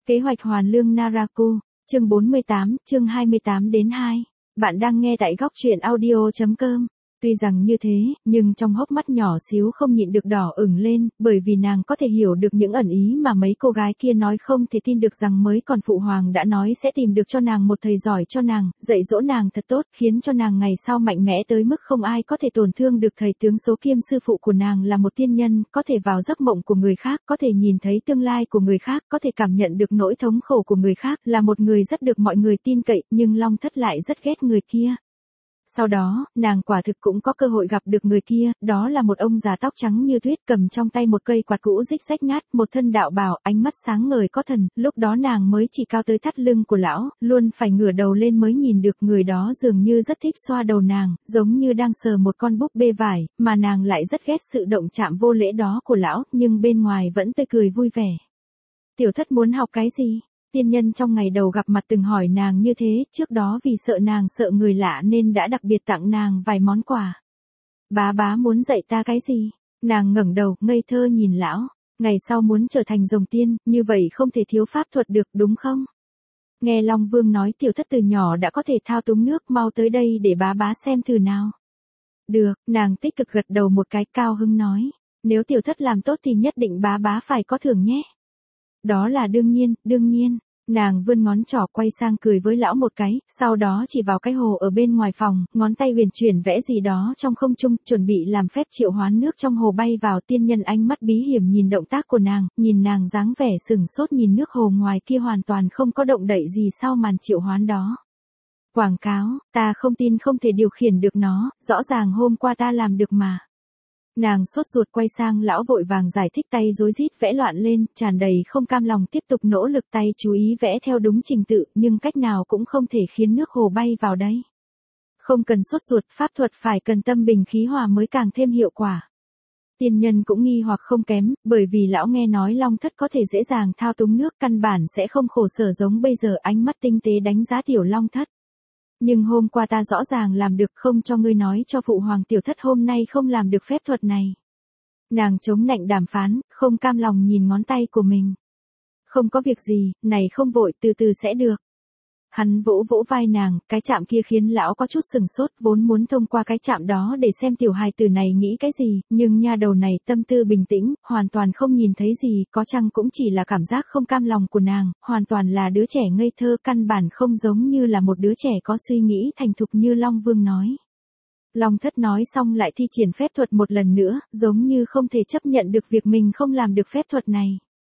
Kế hoạch hoàn lương Naraku, chương 48, chương 28 đến 2. Bạn đang nghe tại góc truyện audio.com. Tuy rằng như thế, nhưng trong hốc mắt nhỏ xíu không nhịn được đỏ ửng lên, bởi vì nàng có thể hiểu được những ẩn ý mà mấy cô gái kia nói, không thể tin được rằng mới còn phụ hoàng đã nói sẽ tìm được cho nàng một thầy giỏi cho nàng, dạy dỗ nàng thật tốt, khiến cho nàng ngày sau mạnh mẽ tới mức không ai có thể tổn thương được. Thầy tướng số kiêm sư phụ của nàng là một tiên nhân, có thể vào giấc mộng của người khác, có thể nhìn thấy tương lai của người khác, có thể cảm nhận được nỗi thống khổ của người khác, là một người rất được mọi người tin cậy, nhưng Long Thất lại rất ghét người kia. Sau đó, nàng quả thực cũng có cơ hội gặp được người kia, đó là một ông già tóc trắng như tuyết, cầm trong tay một cây quạt cũ rích rách nát, một thân đạo bào, ánh mắt sáng ngời có thần, lúc đó nàng mới chỉ cao tới thắt lưng của lão, luôn phải ngửa đầu lên mới nhìn được. Người đó dường như rất thích xoa đầu nàng, giống như đang sờ một con búp bê vải, mà nàng lại rất ghét sự động chạm vô lễ đó của lão, nhưng bên ngoài vẫn tươi cười vui vẻ. Tiểu Thất muốn học cái gì? Tiên nhân trong ngày đầu gặp mặt từng hỏi nàng như thế, trước đó vì sợ nàng sợ người lạ nên đã đặc biệt tặng nàng vài món quà. Bá muốn dạy ta cái gì? Nàng ngẩng đầu, ngây thơ nhìn lão. Ngày sau muốn trở thành rồng tiên, như vậy không thể thiếu pháp thuật được, đúng không? Nghe Long Vương nói Tiểu Thất từ nhỏ đã có thể thao túng nước, mau tới đây để bá xem thử nào. Được, nàng tích cực gật đầu một cái, cao hứng nói. Nếu Tiểu Thất làm tốt thì nhất định bá phải có thưởng nhé. Đó là đương nhiên. Nàng vươn ngón trỏ quay sang cười với lão một cái, sau đó chỉ vào cái hồ ở bên ngoài phòng, ngón tay huyền chuyển vẽ gì đó trong không trung, chuẩn bị làm phép triệu hoán nước trong hồ bay vào. Tiên nhân ánh mắt bí hiểm nhìn động tác của nàng, nhìn nàng dáng vẻ sừng sốt nhìn nước hồ ngoài kia hoàn toàn không có động đậy gì sau màn triệu hoán đó. Quảng cáo, ta không tin không thể điều khiển được nó, rõ ràng hôm qua ta làm được mà. Nàng sốt ruột quay sang lão vội vàng giải thích, tay rối rít vẽ loạn lên, tràn đầy không cam lòng, tiếp tục nỗ lực tay chú ý vẽ theo đúng trình tự, nhưng cách nào cũng không thể khiến nước hồ bay vào đấy. Không cần sốt ruột, pháp thuật phải cần tâm bình khí hòa mới càng thêm hiệu quả. Tiên nhân cũng nghi hoặc không kém, bởi vì lão nghe nói Long Thất có thể dễ dàng thao túng nước, căn bản sẽ không khổ sở giống bây giờ. Ánh mắt tinh tế đánh giá tiểu Long Thất. Nhưng hôm qua ta rõ ràng làm được, không cho ngươi nói cho phụ hoàng Tiểu Thất hôm nay không làm được phép thuật này. Nàng chống nạnh đàm phán, không cam lòng nhìn ngón tay của mình. Không có việc gì, này không vội, từ từ sẽ được. Hắn vỗ vai nàng, cái chạm kia khiến lão có chút sừng sốt, vốn muốn thông qua cái chạm đó để xem tiểu hài tử này nghĩ cái gì, nhưng nha đầu này tâm tư bình tĩnh, hoàn toàn không nhìn thấy gì, có chăng cũng chỉ là cảm giác không cam lòng của nàng, hoàn toàn là đứa trẻ ngây thơ, căn bản không giống như là một đứa trẻ có suy nghĩ thành thục như Long Vương nói. Long Thất nói xong lại thi triển phép thuật một lần nữa, giống như không thể chấp nhận được việc mình không làm được phép thuật này.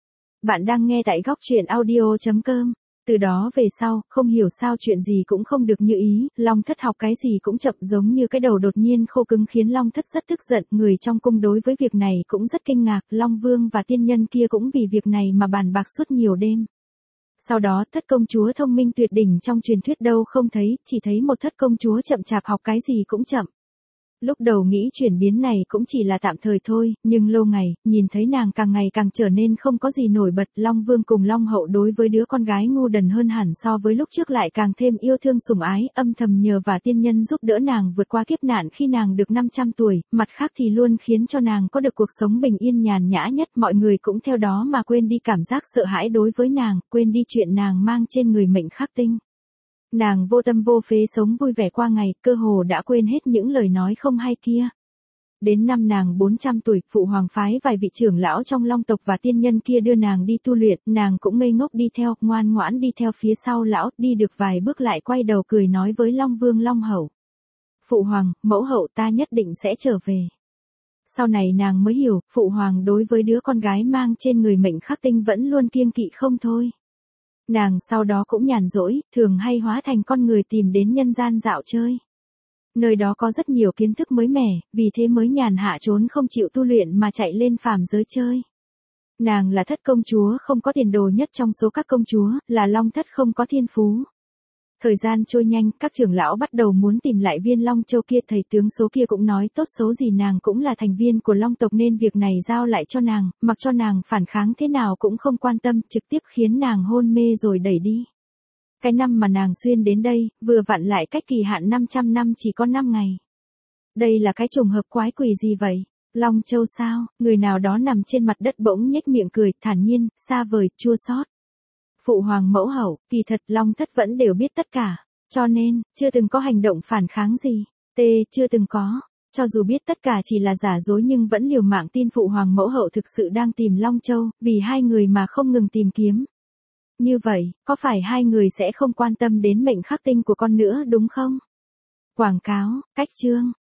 Bạn đang nghe tại góc truyện audio.com. Từ đó về sau, không hiểu sao chuyện gì cũng không được như ý, Long Thất học cái gì cũng chậm, giống như cái đầu đột nhiên khô cứng, khiến Long Thất rất tức giận. Người trong cung đối với việc này cũng rất kinh ngạc, Long Vương và tiên nhân kia cũng vì việc này mà bàn bạc suốt nhiều đêm. Sau đó Thất công chúa thông minh tuyệt đỉnh trong truyền thuyết đâu không thấy, chỉ thấy một Thất công chúa chậm chạp, học cái gì cũng chậm. Lúc đầu nghĩ chuyển biến này cũng chỉ là tạm thời thôi, nhưng lâu ngày, nhìn thấy nàng càng ngày càng trở nên không có gì nổi bật. Long Vương cùng Long Hậu đối với đứa con gái ngu đần hơn hẳn so với lúc trước, lại càng thêm yêu thương sủng ái, âm thầm nhờ và tiên nhân giúp đỡ nàng vượt qua kiếp nạn khi nàng được 500 tuổi, mặt khác thì luôn khiến cho nàng có được cuộc sống bình yên nhàn nhã nhất. Mọi người cũng theo đó mà quên đi cảm giác sợ hãi đối với nàng, quên đi chuyện nàng mang trên người mệnh khắc tinh. Nàng vô tâm vô phế sống vui vẻ qua ngày, cơ hồ đã quên hết những lời nói không hay kia. Đến năm nàng 400 tuổi, phụ hoàng phái vài vị trưởng lão trong Long tộc và tiên nhân kia đưa nàng đi tu luyện, nàng cũng ngây ngốc đi theo, ngoan ngoãn đi theo phía sau lão, đi được vài bước lại quay đầu cười nói với Long Vương Long Hậu. Phụ hoàng, mẫu hậu, ta nhất định sẽ trở về. Sau này nàng mới hiểu, phụ hoàng đối với đứa con gái mang trên người mệnh khắc tinh vẫn luôn kiêng kỵ không thôi. Nàng sau đó cũng nhàn rỗi, thường hay hóa thành con người tìm đến nhân gian dạo chơi. Nơi đó có rất nhiều kiến thức mới mẻ, vì thế mới nhàn hạ trốn không chịu tu luyện mà chạy lên phàm giới chơi. Nàng là Thất công chúa không có tiền đồ nhất trong số các công chúa, là Long Thất không có thiên phú. Thời gian trôi nhanh, các trưởng lão bắt đầu muốn tìm lại viên Long Châu kia, thầy tướng số kia cũng nói tốt xấu gì nàng cũng là thành viên của Long tộc nên việc này giao lại cho nàng, mặc cho nàng phản kháng thế nào cũng không quan tâm, trực tiếp khiến nàng hôn mê rồi đẩy đi. Cái năm mà nàng xuyên đến đây, vừa vặn lại cách kỳ hạn 500 năm chỉ có 5 ngày. Đây là cái trùng hợp quái quỷ gì vậy? Long Châu sao? Người nào đó nằm trên mặt đất bỗng nhếch miệng cười, thản nhiên, xa vời, chua xót. Phụ hoàng mẫu hậu, kỳ thật Long Thất vẫn đều biết tất cả, cho nên, chưa từng có hành động phản kháng gì. Chưa từng có. Cho dù biết tất cả chỉ là giả dối nhưng vẫn liều mạng tin Phụ hoàng mẫu hậu thực sự đang tìm Long Châu, vì hai người mà không ngừng tìm kiếm. Như vậy, có phải hai người sẽ không quan tâm đến mệnh khắc tinh của con nữa đúng không? Quảng cáo, cách chương.